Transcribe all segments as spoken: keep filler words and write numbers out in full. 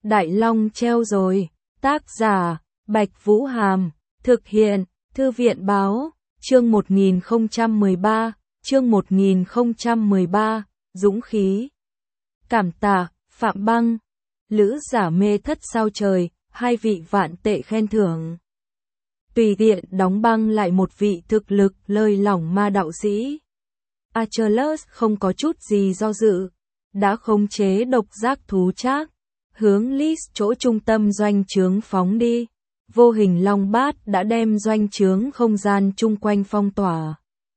Đại Long treo rồi. Tác giả, Bạch Vũ Hàm. Thực hiện, Thư viện Báo. Chương một nghìn không trăm mười ba. Chương một nghìn không trăm mười ba. Dũng khí. Cảm tạ, Phạm Băng. Lữ giả mê thất sao trời, hai vị vạn tệ khen thưởng. Tùy tiện đóng băng lại một vị thực lực lơi lỏng ma đạo sĩ. Achilles không có chút gì do dự, đã khống chế độc giác thú trác, hướng Lys chỗ trung tâm doanh trướng phóng đi. Vô hình long bát đã đem doanh trướng không gian chung quanh phong tỏa.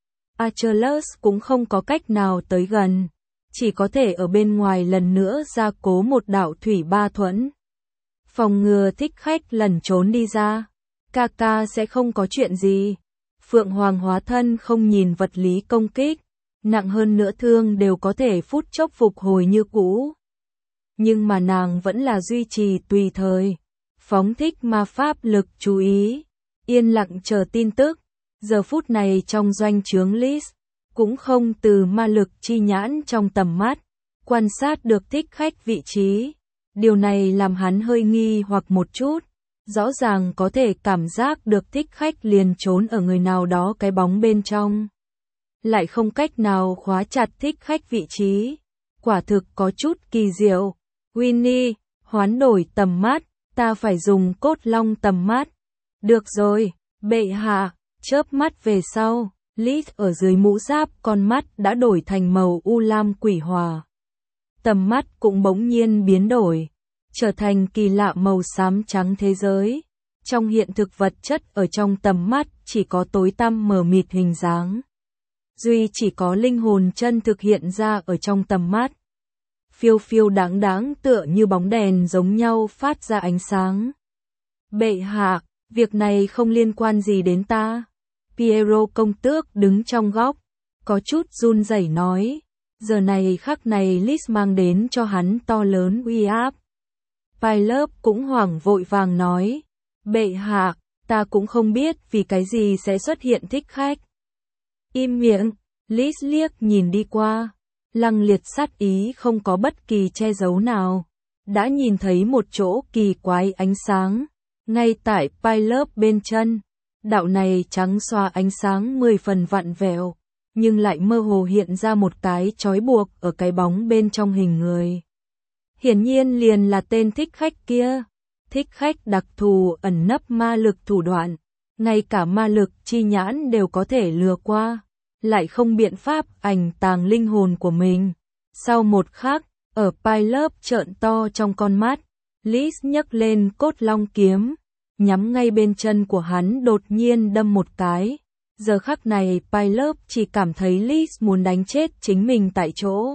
Achilles cũng không có cách nào tới gần, chỉ có thể ở bên ngoài lần nữa gia cố một đạo thủy ba thuẫn. Phòng ngừa thích khách lẩn trốn đi ra, ca ca sẽ không có chuyện gì. Phượng Hoàng hóa thân không nhìn vật lý công kích, nặng hơn nữa thương đều có thể phút chốc phục hồi như cũ. Nhưng mà nàng vẫn là duy trì tùy thời, phóng thích ma pháp lực chú ý, yên lặng chờ tin tức. Giờ phút này trong doanh trướng Lys, cũng không từ ma lực chi nhãn trong tầm mắt, quan sát được thích khách vị trí. Điều này làm hắn hơi nghi hoặc một chút, rõ ràng có thể cảm giác được thích khách liền trốn ở người nào đó cái bóng bên trong. Lại không cách nào khóa chặt thích khách vị trí, quả thực có chút kỳ diệu. Winnie, hoán đổi tầm mắt, ta phải dùng cốt long tầm mắt. Được rồi, bệ hạ, chớp mắt về sau, Lys ở dưới mũ giáp con mắt đã đổi thành màu u lam quỷ hòa. Tầm mắt cũng bỗng nhiên biến đổi, trở thành kỳ lạ màu xám trắng thế giới. Trong hiện thực vật chất ở trong tầm mắt chỉ có tối tăm mờ mịt hình dáng. Duy chỉ có linh hồn chân thực hiện ra ở trong tầm mắt. Phiêu phiêu đáng đáng tựa như bóng đèn giống nhau phát ra ánh sáng. Bệ hạ, việc này không liên quan gì đến ta. Piero công tước đứng trong góc, có chút run rẩy nói. Giờ này khắc này Lys mang đến cho hắn to lớn uy áp. Pilot cũng hoảng vội vàng nói. Bệ hạ, ta cũng không biết vì cái gì sẽ xuất hiện thích khách. Im miệng, Lys liếc nhìn đi qua. Lăng liệt sát ý không có bất kỳ che giấu nào. Đã nhìn thấy một chỗ kỳ quái ánh sáng, ngay tại Pilot bên chân. Đạo này trắng xóa ánh sáng mười phần vặn vẹo, nhưng lại mơ hồ hiện ra một cái trói buộc ở cái bóng bên trong hình người. Hiển nhiên liền là tên thích khách kia. Thích khách đặc thù ẩn nấp ma lực thủ đoạn, ngay cả ma lực chi nhãn đều có thể lừa qua, lại không biện pháp ảnh tàng linh hồn của mình. Sau một khắc, ở Pilot trợn to trong con mắt, Lys nhấc lên cốt long kiếm, nhắm ngay bên chân của hắn đột nhiên đâm một cái. Giờ khắc này Pilot chỉ cảm thấy Lys muốn đánh chết chính mình tại chỗ.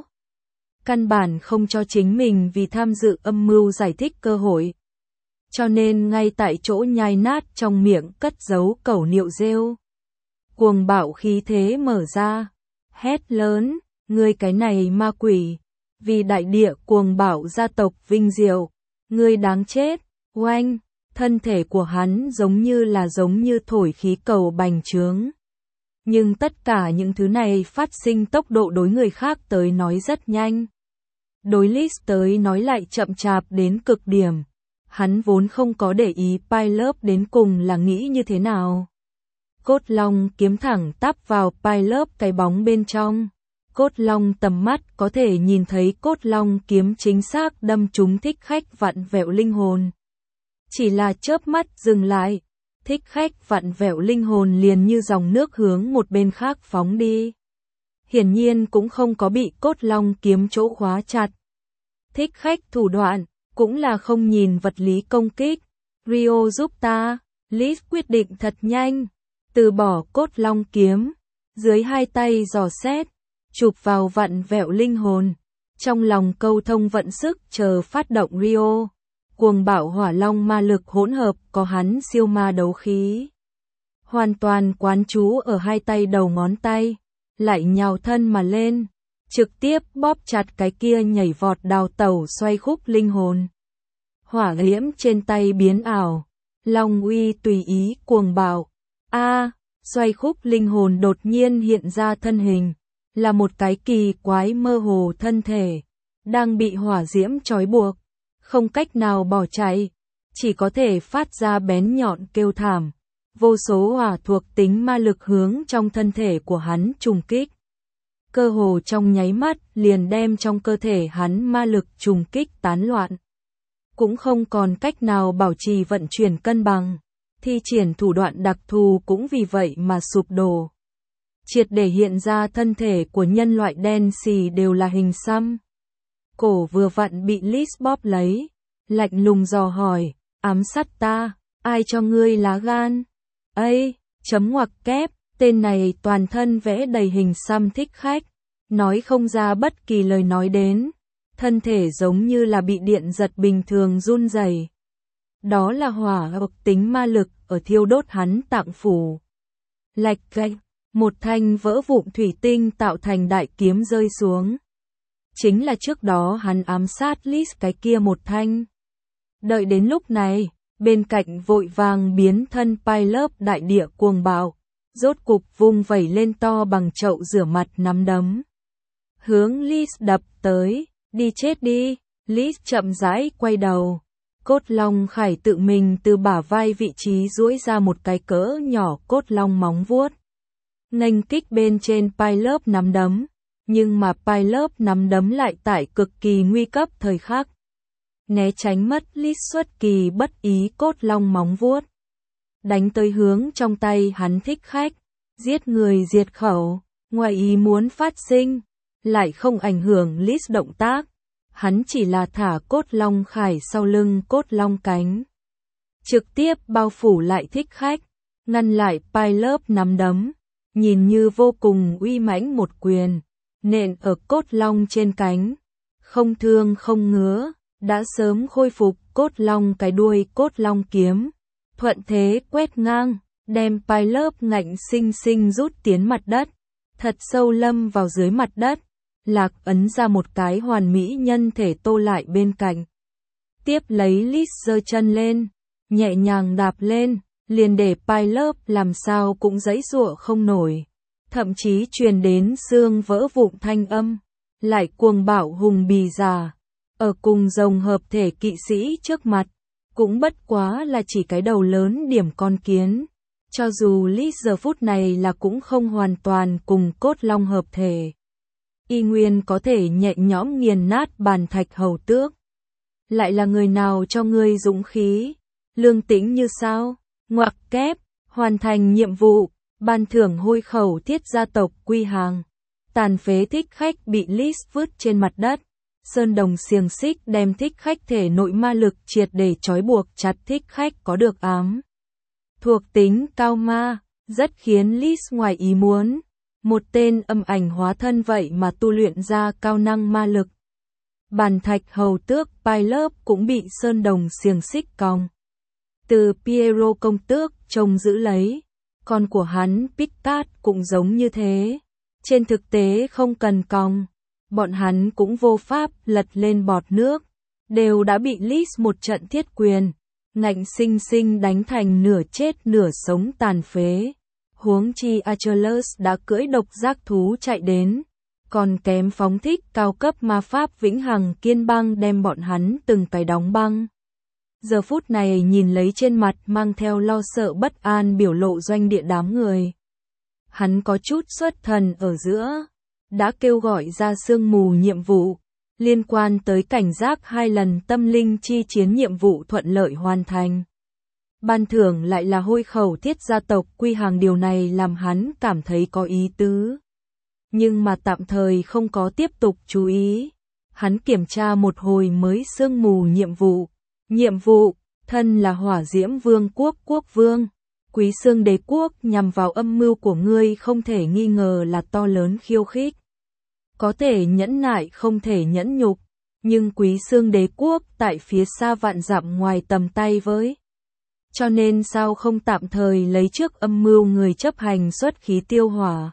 Căn bản không cho chính mình vì tham dự âm mưu giải thích cơ hội. Cho nên ngay tại chỗ nhai nát trong miệng cất giấu cẩu niệu rêu. Cuồng bạo khí thế mở ra, hét lớn, ngươi cái này ma quỷ, vì đại địa cuồng bạo gia tộc vinh diệu, ngươi đáng chết. Oanh, thân thể của hắn giống như là giống như thổi khí cầu bành trướng. Nhưng tất cả những thứ này phát sinh tốc độ đối người khác tới nói rất nhanh. Đối Lys tới nói lại chậm chạp đến cực điểm. Hắn vốn không có để ý Pilot đến cùng là nghĩ như thế nào. Cốt long kiếm thẳng tắp vào Pilot cái bóng bên trong. Cốt long tầm mắt có thể nhìn thấy cốt long kiếm chính xác đâm trúng thích khách vặn vẹo linh hồn. Chỉ là chớp mắt dừng lại, thích khách vặn vẹo linh hồn liền như dòng nước hướng một bên khác phóng đi. Hiển nhiên cũng không có bị cốt long kiếm chỗ khóa chặt. Thích khách thủ đoạn, cũng là không nhìn vật lý công kích. Rio giúp ta, Lys quyết định thật nhanh, từ bỏ cốt long kiếm, dưới hai tay dò xét, chụp vào vặn vẹo linh hồn. Trong lòng câu thông vận sức chờ phát động Rio. Cuồng bạo hỏa long ma lực hỗn hợp có hắn siêu ma đấu khí. Hoàn toàn quán trú ở hai tay đầu ngón tay, lại nhào thân mà lên, trực tiếp bóp chặt cái kia nhảy vọt đào tẩu xoay khúc linh hồn. Hỏa liễm trên tay biến ảo, long uy tùy ý cuồng bạo. A, à, xoay khúc linh hồn đột nhiên hiện ra thân hình, là một cái kỳ quái mơ hồ thân thể, đang bị hỏa diễm trói buộc. không cách nào bỏ chạy, chỉ có thể phát ra bén nhọn kêu thảm. Vô số hỏa thuộc tính ma lực hướng trong thân thể của hắn trùng kích. Cơ hồ trong nháy mắt liền đem trong cơ thể hắn ma lực trùng kích tán loạn. Cũng không còn cách nào bảo trì vận chuyển cân bằng. Thi triển thủ đoạn đặc thù cũng vì vậy mà sụp đổ. Triệt để hiện ra thân thể của nhân loại đen xì đều là hình xăm. Cổ vừa vặn bị Liz bóp lấy, lạnh lùng dò hỏi, ám sát ta, ai cho ngươi lá gan? Ây, chấm ngoặc kép, tên này toàn thân vẽ đầy hình xăm thích khách, nói không ra bất kỳ lời nói đến, thân thể giống như là bị điện giật bình thường run rẩy. Đó là hỏa hợp tính ma lực ở thiêu đốt hắn tạng phủ. Lạch cạch, một thanh vỡ vụn thủy tinh tạo thành đại kiếm rơi xuống. Chính là trước đó hắn ám sát Liz cái kia một thanh. Đợi đến lúc này, bên cạnh vội vàng biến thân Pilot đại địa cuồng bạo, rốt cục vung vẩy lên to bằng chậu rửa mặt nắm đấm. Hướng Liz đập tới, đi chết đi, Liz chậm rãi quay đầu. Cốt long khải tự mình từ bả vai vị trí duỗi ra một cái cỡ nhỏ cốt long móng vuốt. Nghênh kích bên trên Pilot nắm đấm, nhưng mà Pilot nắm đấm lại tại cực kỳ nguy cấp thời khắc. Né tránh mất Liz xuất kỳ bất ý cốt long móng vuốt. Đánh tới hướng trong tay hắn thích khách, giết người diệt khẩu, ngoài ý muốn phát sinh, lại không ảnh hưởng Liz động tác. Hắn chỉ là thả cốt long khải sau lưng cốt long cánh. Trực tiếp bao phủ lại thích khách, ngăn lại Pilot nắm đấm, nhìn như vô cùng uy mãnh một quyền, nện ở cốt long trên cánh. Không thương không ngứa, đã sớm khôi phục cốt long cái đuôi cốt long kiếm. Thuận thế quét ngang, đem Pilot ngạnh sinh sinh rút tiến mặt đất, thật sâu lâm vào dưới mặt đất. Lạc ấn ra một cái hoàn mỹ nhân thể tô lại bên cạnh. Tiếp lấy Liz giơ chân lên, nhẹ nhàng đạp lên, liền để Pilot làm sao cũng giãy giụa không nổi. Thậm chí truyền đến xương vỡ vụn thanh âm, lại cuồng bạo hùng bì già. Ở cùng rồng hợp thể kỵ sĩ trước mặt, cũng bất quá là chỉ cái đầu lớn điểm con kiến. Cho dù Liz giờ phút này là cũng không hoàn toàn cùng cốt long hợp thể. Y nguyên có thể nhẹ nhõm nghiền nát bàn thạch hầu tước. Lại là người nào cho ngươi dũng khí, lương tĩnh như sao? Ngoặc kép, hoàn thành nhiệm vụ, ban thưởng hôi khẩu thiết gia tộc quy hàng. Tàn phế thích khách bị Liz vứt trên mặt đất. Sơn đồng xiềng xích đem thích khách thể nội ma lực triệt để trói buộc chặt thích khách có được ám. Thuộc tính cao ma, rất khiến Liz ngoài ý muốn. Một tên âm ảnh hóa thân vậy mà tu luyện ra cao năng ma lực. Bàn thạch hầu tước Pilot cũng bị sơn đồng xiềng xích còng. Từ Piero công tước trông giữ lấy, con của hắn Picard cũng giống như thế. Trên thực tế không cần còng, bọn hắn cũng vô pháp lật lên bọt nước, đều đã bị Liz một trận thiết quyền, ngạnh sinh sinh đánh thành nửa chết nửa sống tàn phế. Huống chi Achilles đã cưỡi độc giác thú chạy đến, còn kém phóng thích cao cấp ma pháp vĩnh hằng kiên băng đem bọn hắn từng cái đóng băng. Giờ phút này nhìn lấy trên mặt mang theo lo sợ bất an biểu lộ doanh địa đám người. Hắn có chút xuất thần ở giữa, đã kêu gọi ra sương mù nhiệm vụ, liên quan tới cảnh giác hai lần tâm linh chi chiến nhiệm vụ thuận lợi hoàn thành. Ban thưởng lại là hôi khẩu thiết gia tộc quy hàng, điều này làm hắn cảm thấy có ý tứ. Nhưng mà tạm thời không có tiếp tục chú ý. Hắn kiểm tra một hồi mới sương mù nhiệm vụ. Nhiệm vụ, thân là hỏa diễm vương quốc quốc vương. Quý xương đế quốc nhằm vào âm mưu của ngươi không thể nghi ngờ là to lớn khiêu khích. Có thể nhẫn nại không thể nhẫn nhục. Nhưng quý xương đế quốc tại phía xa vạn dặm ngoài tầm tay với. Cho nên sao không tạm thời lấy trước âm mưu người chấp hành xuất khí tiêu hỏa.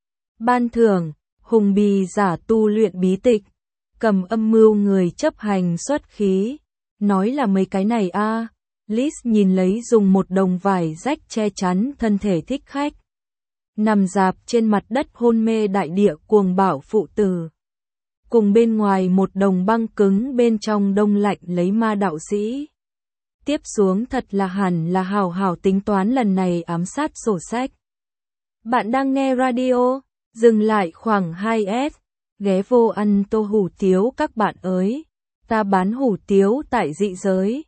Ban thưởng, hùng bì giả tu luyện bí tịch, cầm âm mưu người chấp hành xuất khí. Nói là mấy cái này a à. Liz nhìn lấy dùng một đồng vải rách che chắn thân thể thích khách. Nằm dạp trên mặt đất hôn mê đại địa cuồng bạo phụ tử. cùng bên ngoài một đồng băng cứng bên trong đông lạnh lấy ma đạo sĩ. Tiếp xuống thật là hẳn là hào hào tính toán lần này ám sát sổ sách. Bạn đang nghe radio, dừng lại khoảng hai s, ghé vô ăn tô hủ tiếu các bạn ơi. Ta bán hủ tiếu tại dị giới,